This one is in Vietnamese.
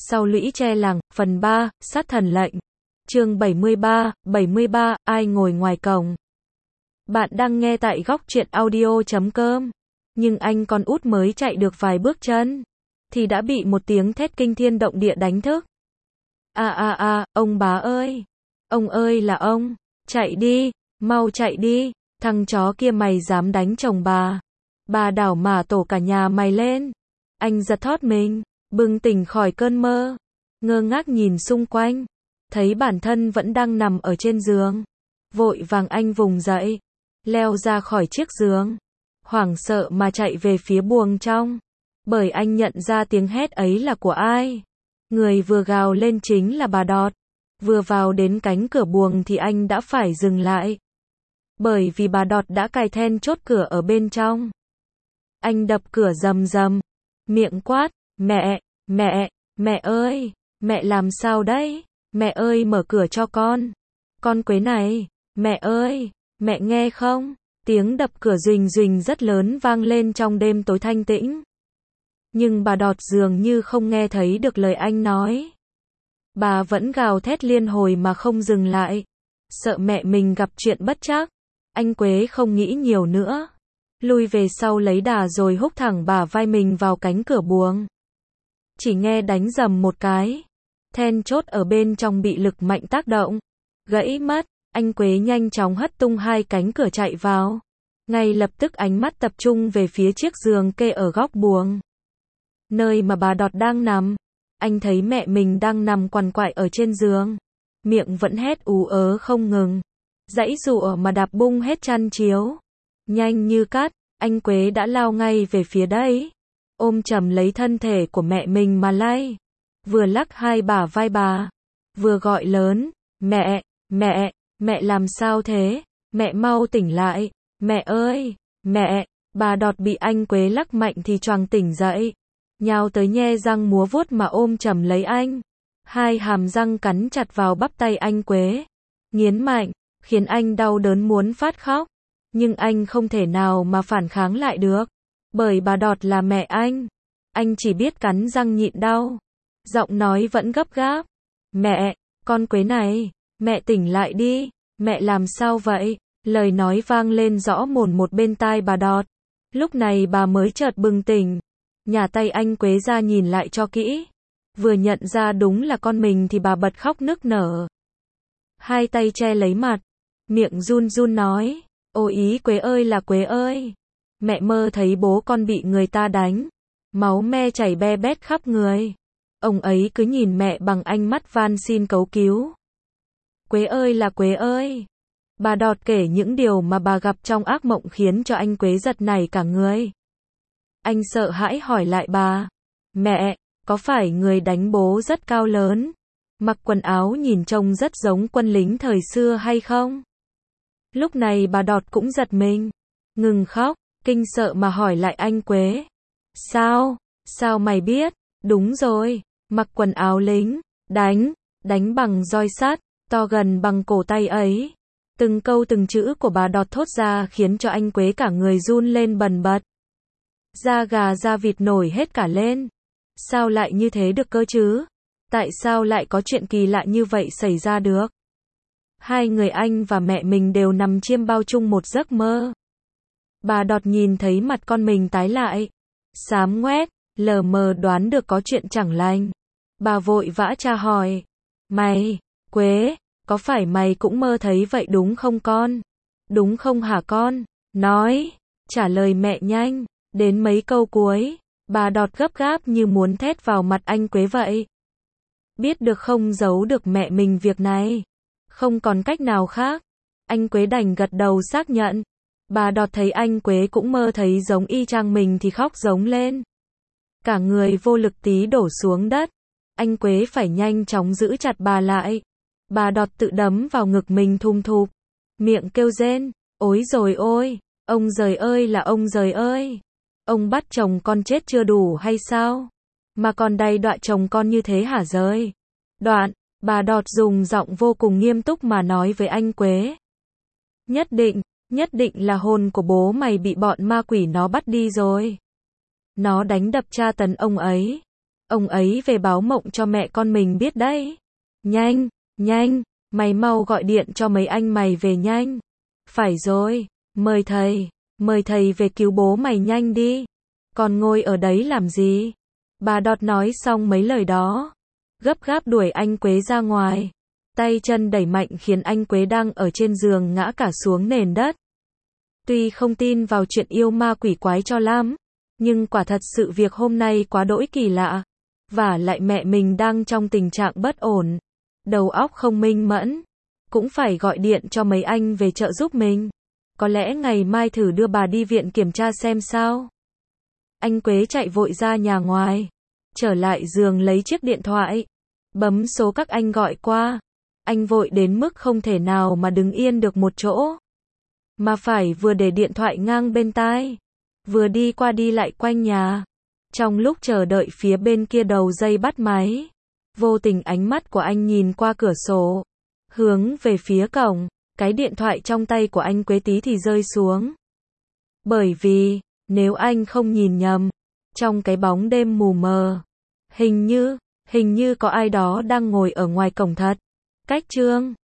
Sau lũy tre làng, phần 3, sát thần lệnh. Chương 73, ai ngồi ngoài cổng. Bạn đang nghe tại góc truyện audio.com. Nhưng anh con út mới chạy được vài bước chân, thì đã bị một tiếng thét kinh thiên động địa đánh thức. Ông bá ơi! Ông ơi là ông! Chạy đi! Mau chạy đi! Thằng chó kia mày dám đánh chồng bà! Bà đảo mả tổ cả nhà mày lên! Anh giật thót mình, bừng tỉnh khỏi cơn mơ, ngơ ngác nhìn xung quanh, thấy bản thân vẫn đang nằm ở trên giường. Vội vàng anh vùng dậy, leo ra khỏi chiếc giường, hoảng sợ mà chạy về phía buồng trong, bởi anh nhận ra tiếng hét ấy là của ai. Người vừa gào lên chính là bà Đọt. Vừa vào đến cánh cửa buồng thì anh đã phải dừng lại, bởi vì bà Đọt đã cài then chốt cửa ở bên trong. Anh đập cửa rầm rầm, miệng quát, mẹ ơi, mẹ làm sao đấy, mẹ ơi mở cửa cho con quế này, mẹ ơi, mẹ nghe không, tiếng đập cửa duỳnh duỳnh rất lớn vang lên trong đêm tối thanh tĩnh. Nhưng bà Đọt dường như không nghe thấy được lời anh nói. Bà vẫn gào thét liên hồi mà không dừng lại, sợ mẹ mình gặp chuyện bất trắc. Anh Quế không nghĩ nhiều nữa, lui về sau lấy đà rồi húc thẳng bả vai mình vào cánh cửa buồng. Chỉ nghe đánh rầm một cái, then chốt ở bên trong bị lực mạnh tác động, gãy mất. Anh Quế nhanh chóng hất tung hai cánh cửa chạy vào. Ngay lập tức ánh mắt tập trung về phía chiếc giường kê ở góc buồng, nơi mà bà Đọt đang nằm. Anh thấy mẹ mình đang nằm quằn quại ở trên giường, miệng vẫn hét ú ớ không ngừng, giãy giụa mà đạp bung hết chăn chiếu. Nhanh như cát, anh Quế đã lao ngay về phía đấy, ôm chầm lấy thân thể của mẹ mình mà lay, vừa lắc hai bả vai bà, vừa gọi lớn, mẹ làm sao thế, mẹ mau tỉnh lại, mẹ ơi, mẹ. Bà Đọt bị anh Quế lắc mạnh thì choàng tỉnh dậy, nhào tới nhe răng múa vuốt mà ôm chầm lấy anh. Hai hàm răng cắn chặt vào bắp tay anh Quế, nghiến mạnh, khiến anh đau đớn muốn phát khóc. Nhưng anh không thể nào mà phản kháng lại được, bởi bà Đọt là mẹ anh chỉ biết cắn răng nhịn đau. Giọng nói vẫn gấp gáp, mẹ, con Quế này, mẹ tỉnh lại đi, mẹ làm sao vậy? Lời nói vang lên rõ mồn một bên tai bà Đọt. Lúc này bà mới chợt bừng tỉnh, nhả tay anh Quế ra nhìn lại cho kỹ. Vừa nhận ra đúng là con mình thì bà bật khóc nức nở, hai tay che lấy mặt, miệng run run nói, ôi ý Quế ơi là Quế ơi, mẹ mơ thấy bố con bị người ta đánh, máu me chảy be bét khắp người. Ông ấy cứ nhìn mẹ bằng ánh mắt van xin cấu cứu. Quế ơi là Quế ơi. Bà Đọt kể những điều mà bà gặp trong ác mộng khiến cho anh Quế giật nảy cả người. Anh sợ hãi hỏi lại bà, mẹ, có phải người đánh bố rất cao lớn, mặc quần áo nhìn trông rất giống quân lính thời xưa hay không? Lúc này bà Đọt cũng giật mình, ngừng khóc, kinh sợ mà hỏi lại anh Quế. Sao mày biết? Đúng rồi, mặc quần áo lính, đánh bằng roi sắt, to gần bằng cổ tay ấy. Từng câu từng chữ của bà Đọt thốt ra khiến cho anh Quế cả người run lên bần bật. Da gà da vịt nổi hết cả lên. Sao lại như thế được cơ chứ? Tại sao lại có chuyện kỳ lạ như vậy xảy ra được? Hai người anh và mẹ mình đều nằm chiêm bao chung một giấc mơ. Bà Đọt nhìn thấy mặt con mình tái lại, xám ngoét, lờ mờ đoán được có chuyện chẳng lành. Bà vội vã tra hỏi, mày, Quế, có phải mày cũng mơ thấy vậy đúng không con? Đúng không hả con? Nói, trả lời mẹ nhanh. Đến mấy câu cuối, bà Đọt gấp gáp như muốn thét vào mặt anh Quế vậy. Biết được không giấu được mẹ mình việc này, không còn cách nào khác, anh Quế đành gật đầu xác nhận. Bà Đọt thấy anh Quế cũng mơ thấy giống y chang mình thì khóc giống lên. Cả người vô lực tí đổ xuống đất, anh Quế phải nhanh chóng giữ chặt bà lại. Bà Đọt tự đấm vào ngực mình thum thụp, miệng kêu rên, ối rồi ôi, ông giời ơi là ông giời ơi. Ông bắt chồng con chết chưa đủ hay sao? Mà còn đầy đọa chồng con như thế hả giời? Đoạn, bà Đọt dùng giọng vô cùng nghiêm túc mà nói với anh Quế. Nhất định là hồn của bố mày bị bọn ma quỷ nó bắt đi rồi. Nó đánh đập tra tấn ông ấy. Ông ấy về báo mộng cho mẹ con mình biết đấy. Nhanh, nhanh, mày mau gọi điện cho mấy anh mày về nhanh. Phải rồi, mời thầy về cứu bố mày nhanh đi. Còn ngồi ở đấy làm gì? Bà Đọt nói xong mấy lời đó, gấp gáp đuổi anh Quế ra ngoài. Tay chân đẩy mạnh khiến anh Quế đang ở trên giường ngã cả xuống nền đất. Tuy không tin vào chuyện yêu ma quỷ quái cho lắm, nhưng quả thật sự việc hôm nay quá đỗi kỳ lạ. Và lại mẹ mình đang trong tình trạng bất ổn, đầu óc không minh mẫn, cũng phải gọi điện cho mấy anh về trợ giúp mình. Có lẽ ngày mai thử đưa bà đi viện kiểm tra xem sao. Anh Quế chạy vội ra nhà ngoài, trở lại giường lấy chiếc điện thoại, bấm số các anh gọi qua. Anh vội đến mức không thể nào mà đứng yên được một chỗ, mà phải vừa để điện thoại ngang bên tai, vừa đi qua đi lại quanh nhà. Trong lúc chờ đợi phía bên kia đầu dây bắt máy, vô tình ánh mắt của anh nhìn qua cửa sổ, hướng về phía cổng, cái điện thoại trong tay của anh Quế tí thì rơi xuống. Bởi vì, nếu anh không nhìn nhầm, trong cái bóng đêm mù mờ, hình như có ai đó đang ngồi ở ngoài cổng thật. Cách Trương